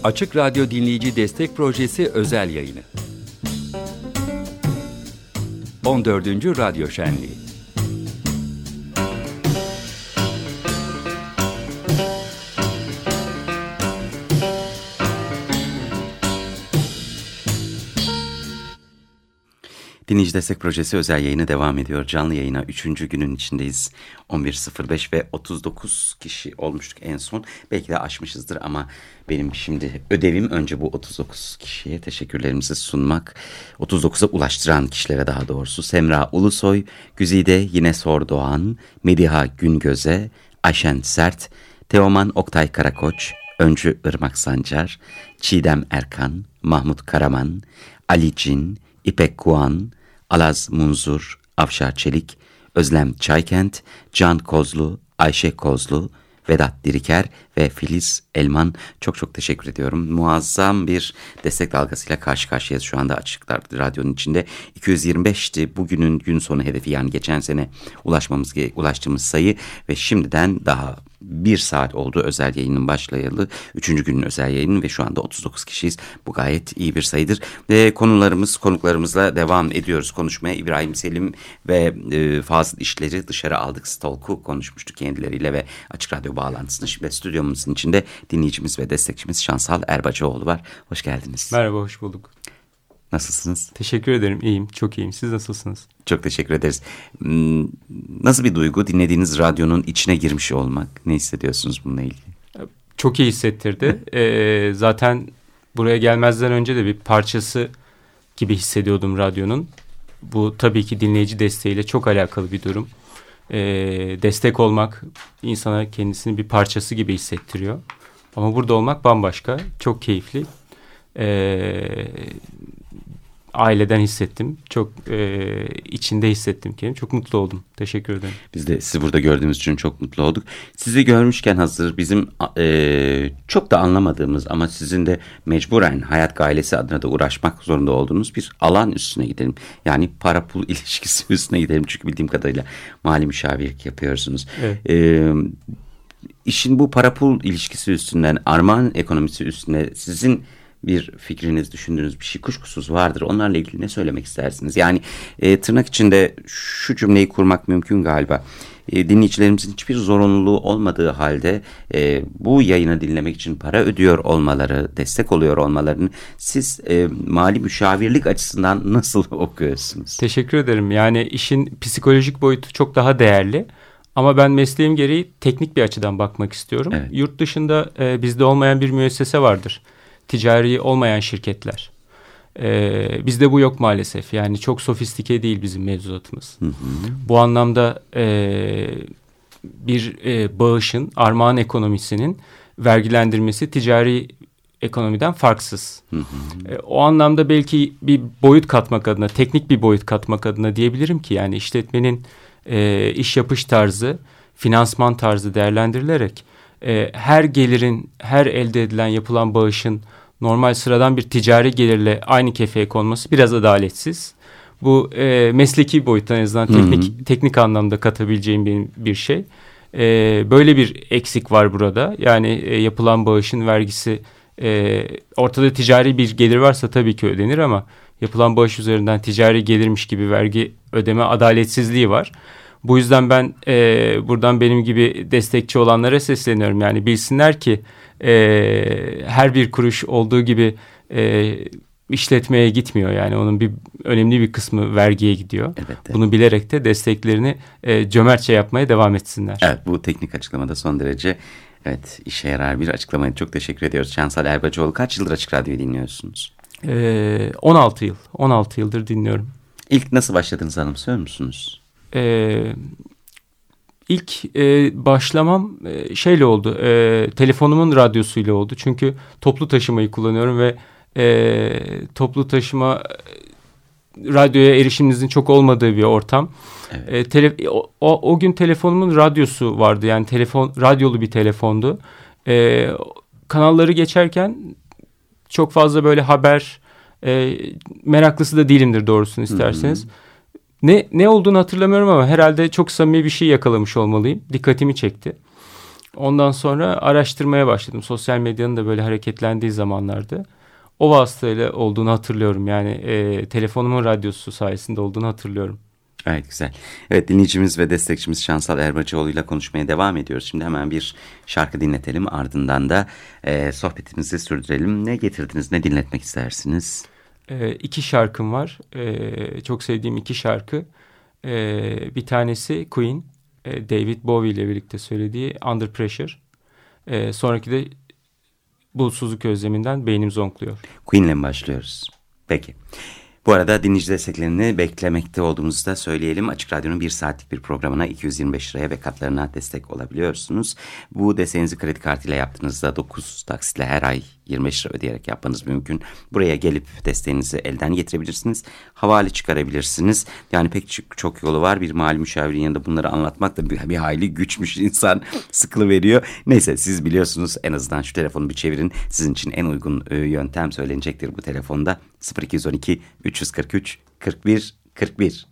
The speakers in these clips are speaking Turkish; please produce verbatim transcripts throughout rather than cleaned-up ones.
Açık Radyo Dinleyici Destek Projesi özel yayını. on dördüncü Radyo Şenliği. Dinleyici Destek Projesi özel yayını devam ediyor. Canlı yayına üçüncü günün içindeyiz. on bir sıfır beş ve otuz dokuz kişi olmuştuk en son. Belki de aşmışızdır ama benim şimdi ödevim önce bu otuz dokuz kişiye teşekkürlerimizi sunmak. otuz dokuza ulaştıran kişilere daha doğrusu. Semra Ulusoy, Güzide Yinesor Doğan, Mediha Güngöze, Ayşen Sert, Teoman Oktay Karakoç, Öncü Irmak Sancar, Çiğdem Erkan, Mahmut Karaman, Ali Cin, İpek Kuan, Alaz Munzur, Afşar Çelik, Özlem Çaykent, Can Kozlu, Ayşe Kozlu, Vedat Diriker ve Filiz Elman. Çok çok teşekkür ediyorum. Muazzam bir destek dalgasıyla karşı karşıyayız şu anda Açık Radyo'nun içinde. iki yüz yirmi beşti bugünün gün sonu hedefi, yani geçen sene ulaşmamız ulaştığımız sayı ve şimdiden daha bir saat oldu özel yayının başlayalı. Üçüncü günün özel yayını ve şu anda otuz dokuz kişiyiz. Bu gayet iyi bir sayıdır. Ve konularımız, konuklarımızla devam ediyoruz konuşmaya. İbrahim Selim ve e, Fazıl İşler'i dışarı aldık. Stalk'u konuşmuştuk kendileriyle ve Açık Radyo bağlantısını. Şimdi stüdyomuzun içinde dinleyicimiz ve destekçimiz Şansal Erbacıoğlu var. Hoş geldiniz. Merhaba, hoş bulduk. Nasılsınız? Teşekkür ederim. İyiyim, çok iyiyim. Siz nasılsınız? Çok teşekkür ederiz. Nasıl bir duygu dinlediğiniz radyonun içine girmiş olmak? Ne hissediyorsunuz bununla ilgili? Çok iyi hissettirdi. ee, zaten buraya gelmezden önce de bir parçası gibi hissediyordum radyonun. Bu tabii ki dinleyici desteğiyle çok alakalı bir durum. Ee, destek olmak insana kendisini bir parçası gibi hissettiriyor. Ama burada olmak bambaşka. Çok keyifli. Eee... Aileden hissettim. Çok e, içinde hissettim kendimi. Çok mutlu oldum. Teşekkür ederim. Biz de sizi burada gördüğümüz için çok mutlu olduk. Sizi görmüşken hazır bizim e, çok da anlamadığımız ama sizin de mecburen hayat gailesi adına da uğraşmak zorunda olduğunuz bir alan üstüne gidelim. Yani para pul ilişkisi üstüne gidelim. Çünkü bildiğim kadarıyla mali müşavirlik yapıyorsunuz. Evet. E, işin bu para pul ilişkisi üstünden, armağan ekonomisi üstüne sizin bir fikriniz, düşündüğünüz bir şey kuşkusuz vardır. Onlarla ilgili ne söylemek istersiniz? Yani e, tırnak içinde şu cümleyi kurmak mümkün galiba. E, dinleyicilerimizin hiçbir zorunluluğu olmadığı halde e, bu yayını dinlemek için para ödüyor olmaları, destek oluyor olmalarını siz e, mali müşavirlik açısından nasıl okuyorsunuz? Teşekkür ederim. Yani işin psikolojik boyutu çok daha değerli. Ama ben mesleğim gereği teknik bir açıdan bakmak istiyorum. Evet. Yurt dışında e, bizde olmayan bir müessese vardır. Ticari olmayan şirketler. Ee, bizde bu yok maalesef. Yani çok sofistike değil bizim mevzuatımız. Hı hı. Bu anlamda e, bir e, bağışın, armağan ekonomisinin vergilendirmesi ticari ekonomiden farksız. Hı hı. E, o anlamda belki bir boyut katmak adına, teknik bir boyut katmak adına diyebilirim ki yani işletmenin e, iş yapış tarzı, finansman tarzı değerlendirilerek e, her gelirin, her elde edilen yapılan bağışın normal sıradan bir ticari gelirle aynı kefeye konması biraz adaletsiz. Bu e, mesleki boyuttan en azından teknik, hı hı. teknik anlamda katabileceğim bir, bir şey. E, böyle bir eksik var burada. Yani e, yapılan bağışın vergisi e, ortada ticari bir gelir varsa tabii ki ödenir ama yapılan bağış üzerinden ticari gelirmiş gibi vergi ödeme adaletsizliği var. Bu yüzden ben e, buradan benim gibi destekçi olanlara sesleniyorum. Yani bilsinler ki e, her bir kuruş olduğu gibi e, işletmeye gitmiyor. Yani onun bir önemli bir kısmı vergiye gidiyor. Evet, evet. Bunu bilerek de desteklerini e, cömertçe yapmaya devam etsinler. Evet, bu teknik açıklamada son derece evet işe yarar bir açıklamayı çok teşekkür ediyoruz. Şansal Erbacıoğlu, kaç yıldır Açık Radyo'yu dinliyorsunuz? E, on altı yıl. on altı yıldır dinliyorum. İlk nasıl başladığınızı anımsıyor musunuz? Ee, ilk e, başlamam e, şeyle oldu. E, telefonumun radyosuyla oldu. Çünkü toplu taşımayı kullanıyorum ve e, toplu taşıma radyoya erişiminizin çok olmadığı bir ortam. Evet. E, tele, o, o, o gün telefonumun radyosu vardı. Yani telefon radyolu bir telefondu. E, kanalları geçerken çok fazla böyle haber e, meraklısı da değilimdir doğrusunu isterseniz. Hı hı. Ne ne olduğunu hatırlamıyorum ama herhalde çok samimi bir şey yakalamış olmalıyım. Dikkatimi çekti. Ondan sonra araştırmaya başladım. Sosyal medyanın da böyle hareketlendiği zamanlarda. O vasıtayla olduğunu hatırlıyorum. Yani e, telefonumun radyosu sayesinde olduğunu hatırlıyorum. Evet, güzel. Evet, dinleyicimiz ve destekçimiz Şansal Erbacıoğlu ile konuşmaya devam ediyoruz. Şimdi hemen bir şarkı dinletelim. Ardından da e, sohbetimizi sürdürelim. Ne getirdiniz, ne dinletmek istersiniz? E, iki şarkım var. E, çok sevdiğim iki şarkı. E, bir tanesi Queen, e, David Bowie ile birlikte söylediği Under Pressure. E, sonraki de Bulutsuzluk Özleminden Beynim Zonkluyor. Queen'le mi başlıyoruz? Peki. Bu arada dinleyici desteklerini beklemekte olduğumuzu da söyleyelim. Açık Radyo'nun bir saatlik bir programına iki yüz yirmi beş liraya ve katlarına destek olabiliyorsunuz. Bu desteğinizi kredi kartıyla yaptığınızda dokuz taksitle her ay yirmi beş lira ödeyerek yapmanız mümkün. Buraya gelip desteğinizi elden getirebilirsiniz. Havale çıkarabilirsiniz. Yani pek çok, çok yolu var. Bir mali müşavirin yanında bunları anlatmak da bir, bir hayli güçmüş, insan sıkılıveriyor. Neyse, siz biliyorsunuz, en azından şu telefonu bir çevirin. Sizin için en uygun e, yöntem söylenecektir bu telefonda. sıfır iki on iki üç yüz kırk üç kırk bir kırk bir.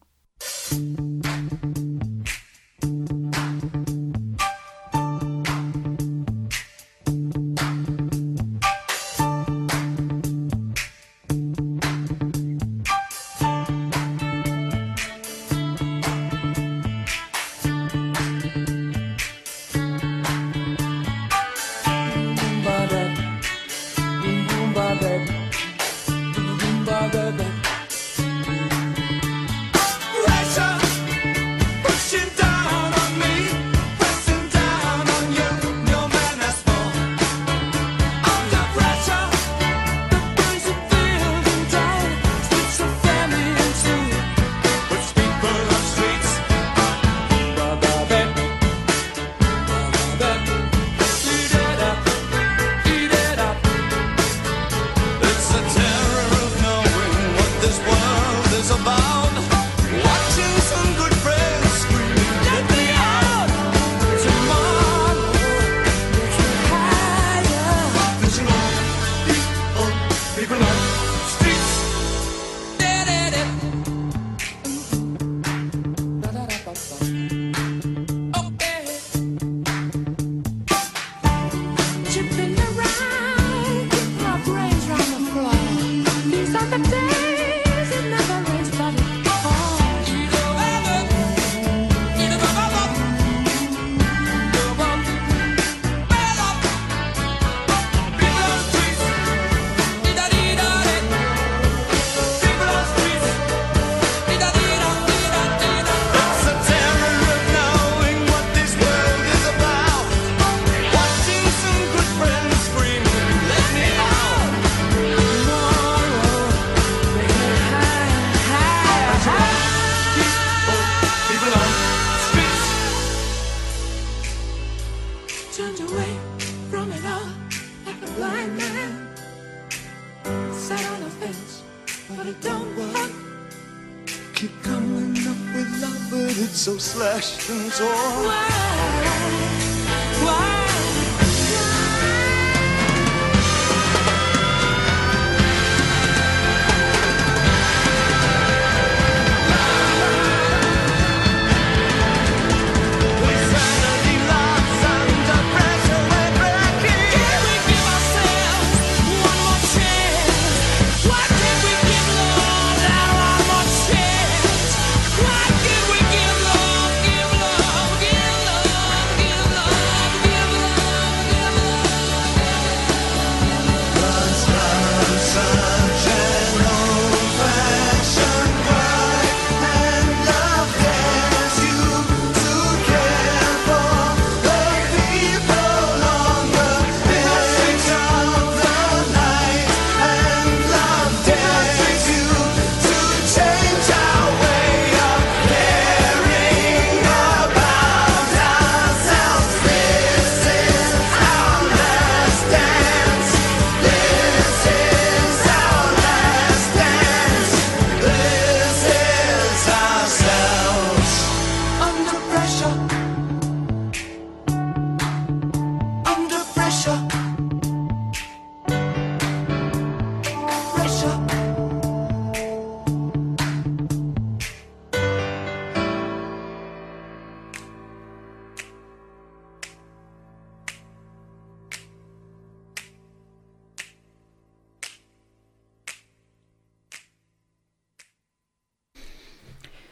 So slashed and torn. Why? Why? Give love, give love, give love.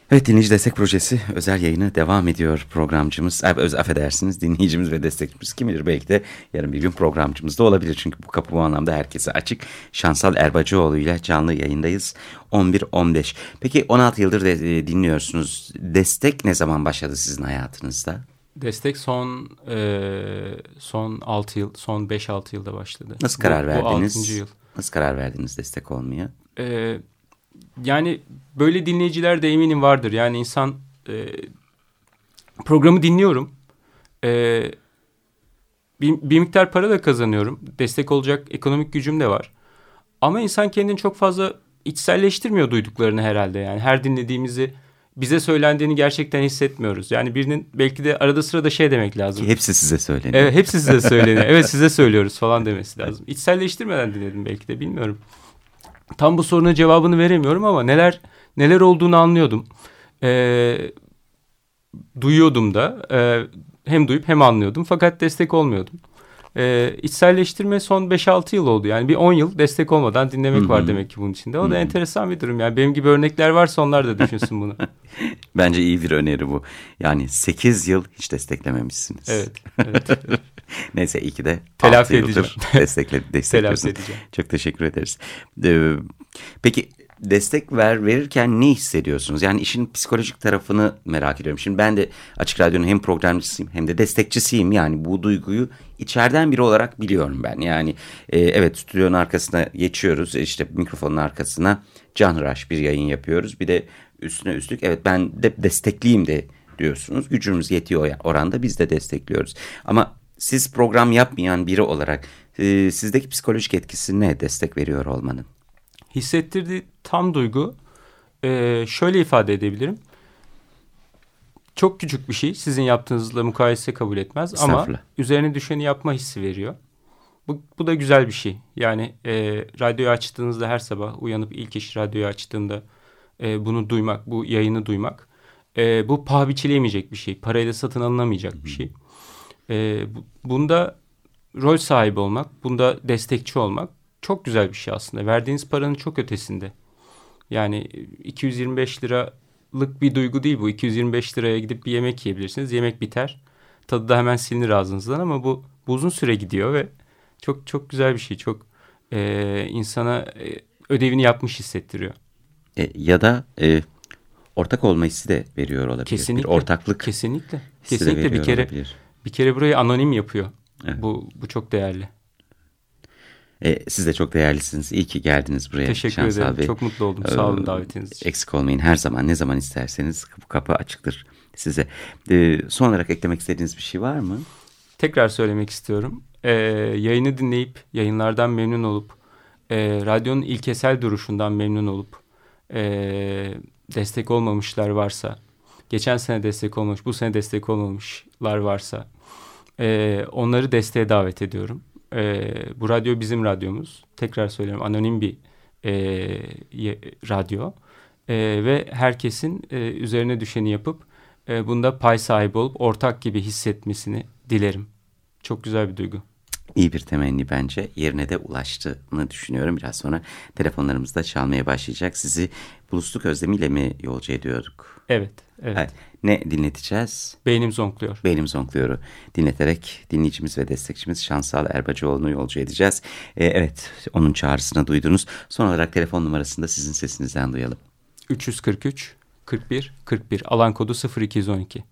Evet, Dinleyici Destek Projesi özel yayını devam ediyor programcımız. Öz, affedersiniz dinleyicimiz ve destekçimiz kim bilir belki de yarın bir gün programcımız da olabilir. Çünkü bu kapı bu anlamda herkese açık. Şansal Erbacıoğlu ile canlı yayındayız on bir on beş. Peki on altı yıldır de, dinliyorsunuz. Destek ne zaman başladı sizin hayatınızda? Destek son e, son altı yıl, son beş altı yılda başladı. Nasıl karar bu, verdiniz? Bu altıncı yıl. Nasıl karar verdiniz destek olmaya? E, yani böyle dinleyiciler de eminim vardır. Yani insan e, programı dinliyorum. E, bir, bir miktar para da kazanıyorum. Destek olacak ekonomik gücüm de var. Ama insan kendini çok fazla içselleştirmiyor duyduklarını herhalde. Yani her dinlediğimizi, bize söylendiğini gerçekten hissetmiyoruz. Yani birinin belki de arada sırada şey demek lazım. Hepsi size söyleniyor. Evet, hepsi size söyleniyor. Evet, size söylüyoruz falan demesi lazım. İçselleştirmeden dinledim belki de, bilmiyorum. Tam bu sorunun cevabını veremiyorum ama neler neler olduğunu anlıyordum. Ee, duyuyordum da. E, hem duyup hem anlıyordum. Fakat destek olmuyordum. Ee, içselleştirme son beş altı yıl oldu. Yani bir on yıl destek olmadan dinlemek Hı-hı. var demek ki bunun içinde. O Hı-hı. da enteresan bir durum. Yani benim gibi örnekler varsa onlar da düşünsün bunu. Bence iyi bir öneri bu. Yani sekiz yıl hiç desteklememişsiniz. Evet. evet. Neyse, iyi ki de telafi edeceğim. Destekle, destekliyorsunuz. Telafi edeceğim. Çok teşekkür ederiz. Ee, peki destek ver verirken ne hissediyorsunuz? Yani işin psikolojik tarafını merak ediyorum. Şimdi ben de Açık Radyo'nun hem programcısıyım hem de destekçisiyim. Yani bu duyguyu içeriden biri olarak biliyorum ben. Yani e, evet, stüdyonun arkasına geçiyoruz. İşte mikrofonun arkasına canhıraş bir yayın yapıyoruz. Bir de üstüne üstlük evet ben de destekliyim de diyorsunuz. Gücümüz yetiyor oranda, biz de destekliyoruz. Ama siz program yapmayan biri olarak e, sizdeki psikolojik etkisi ne, destek veriyor olmanın? Hissettirdiği tam duygu e, şöyle ifade edebilirim. Çok küçük bir şey, sizin yaptığınızla mukayese kabul etmez ama üzerine düşeni yapma hissi veriyor. Bu, bu da güzel bir şey. Yani e, radyoyu açtığınızda, her sabah uyanıp ilk iş radyoyu açtığında e, bunu duymak, bu yayını duymak, e, bu paha biçilemeyecek bir şey. Parayla satın alınamayacak bir şey. E, bu, bunda rol sahibi olmak, bunda destekçi olmak çok güzel bir şey aslında. Verdiğiniz paranın çok ötesinde. Yani iki yüz yirmi beş liralık bir duygu değil bu. iki yüz yirmi beş liraya gidip bir yemek yiyebilirsiniz. Yemek biter. Tadı da hemen silinir ağzınızdan ama bu, bu uzun süre gidiyor ve çok çok güzel bir şey. Çok e, insana e, ödevini yapmış hissettiriyor. E, ya da e, ortak olma hissi de veriyor olabilir. Kesinlikle. Bir ortaklık. Kesinlikle. Kesinlikle bir kere olabilir. Bir kere burayı anonim yapıyor. Evet. Bu bu çok değerli. E, siz de çok değerlisiniz. İyi ki geldiniz buraya. Teşekkür Şansal ederim. Bey. Çok mutlu oldum. Sağ olun davetiniz için. Eksik olmayın. Her zaman, ne zaman isterseniz bu kapı açıktır size. E, son olarak eklemek istediğiniz bir şey var mı? Tekrar söylemek istiyorum. E, yayını dinleyip, yayınlardan memnun olup, e, radyonun ilkesel duruşundan memnun olup, e, destek olmamışlar varsa, geçen sene destek olmamış, bu sene destek olmamışlar varsa, e, onları desteğe davet ediyorum. E, bu radyo bizim radyomuz. Tekrar söylüyorum, anonim bir e, ye, radyo e, ve herkesin e, üzerine düşeni yapıp e, bunda pay sahibi olup ortak gibi hissetmesini dilerim. Çok güzel bir duygu. İyi bir temenni bence. Yerine de ulaştığını düşünüyorum. Biraz sonra telefonlarımız da çalmaya başlayacak. Sizi Bulusluk Özlemiyle mi yolcu ediyorduk? Evet. evet. evet. Ne dinleteceğiz? Beynim Zonkluyor. Beynim Zonkluyor'u dinleterek dinleyicimiz ve destekçimiz Şansal Erbacıoğlu'nu yolcu edeceğiz. Ee, evet, onun çağrısını duydunuz. Son olarak telefon numarasını da sizin sesinizden duyalım. üç yüz kırk üç kırk bir kırk bir, alan kodu sıfır iki yüz on iki.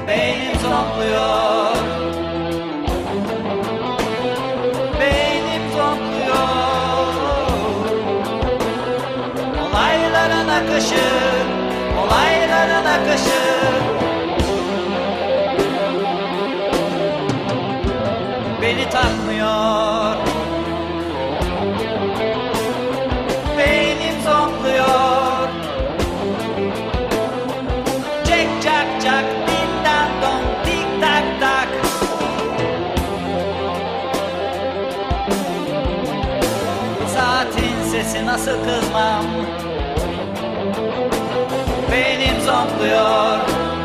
Beynim zonkluyor. Beynim zonkluyor. Olayların akışı, olayların akışı. Beni takmıyor. Beynim zonkluyor. Cek cak cak din dan don tik tak tak. Saatin sesi nasıl kızmam. Beynim zonkluyor.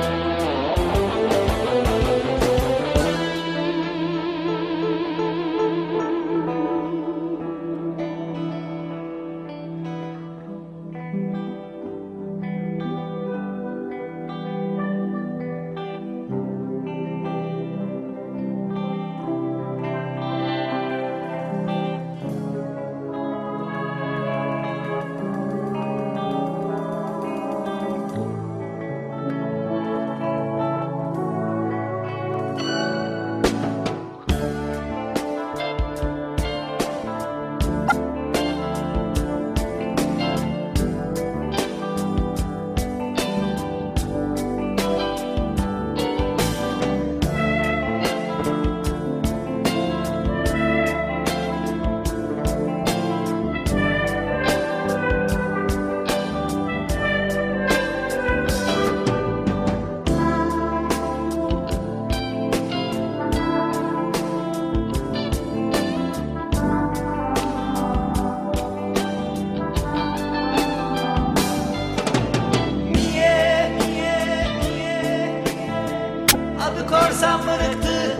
Korsan mırıktı,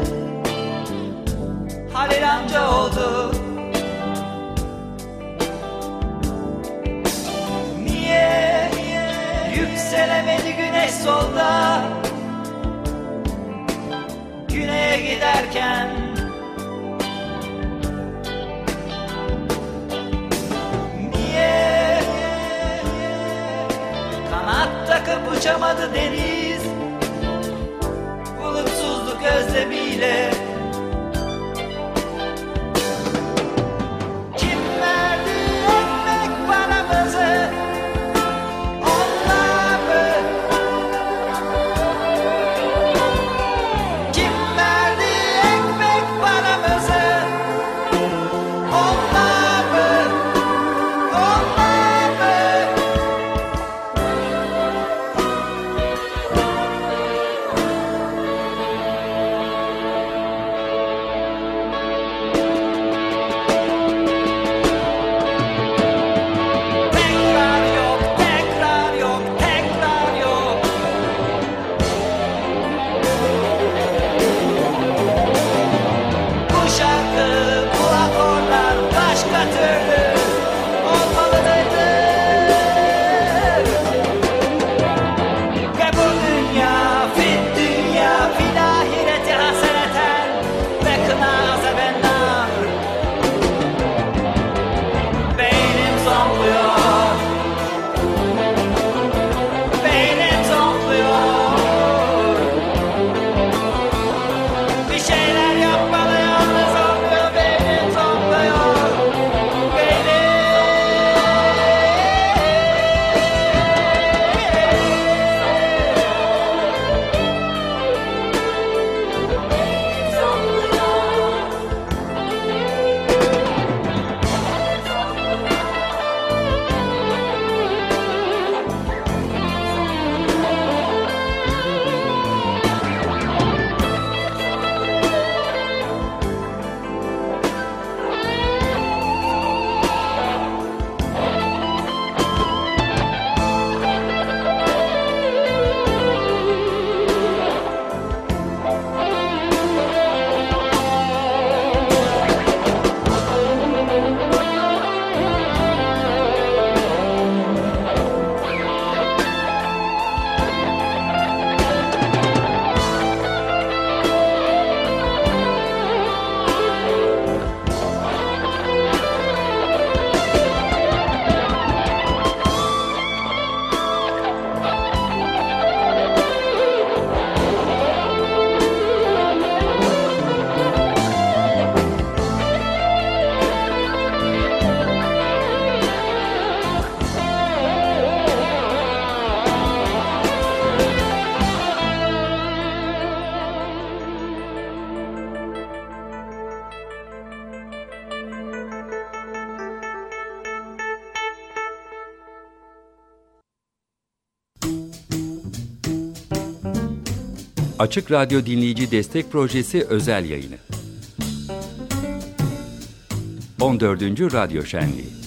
Halil amca oldu. Niye, niye yükselemedi güneş solda? Güneye giderken niye, niye kanat takıp uçamadı deniz? Bulutsuzluk özlemiyle. Kim verdi ekmek paramızı? Onlar mı? Kim verdi ekmek paramızı? Onlar mı? Onlar mı? Açık Radyo Dinleyici Destek Projesi özel yayını. on dördüncü Radyo Şenliği.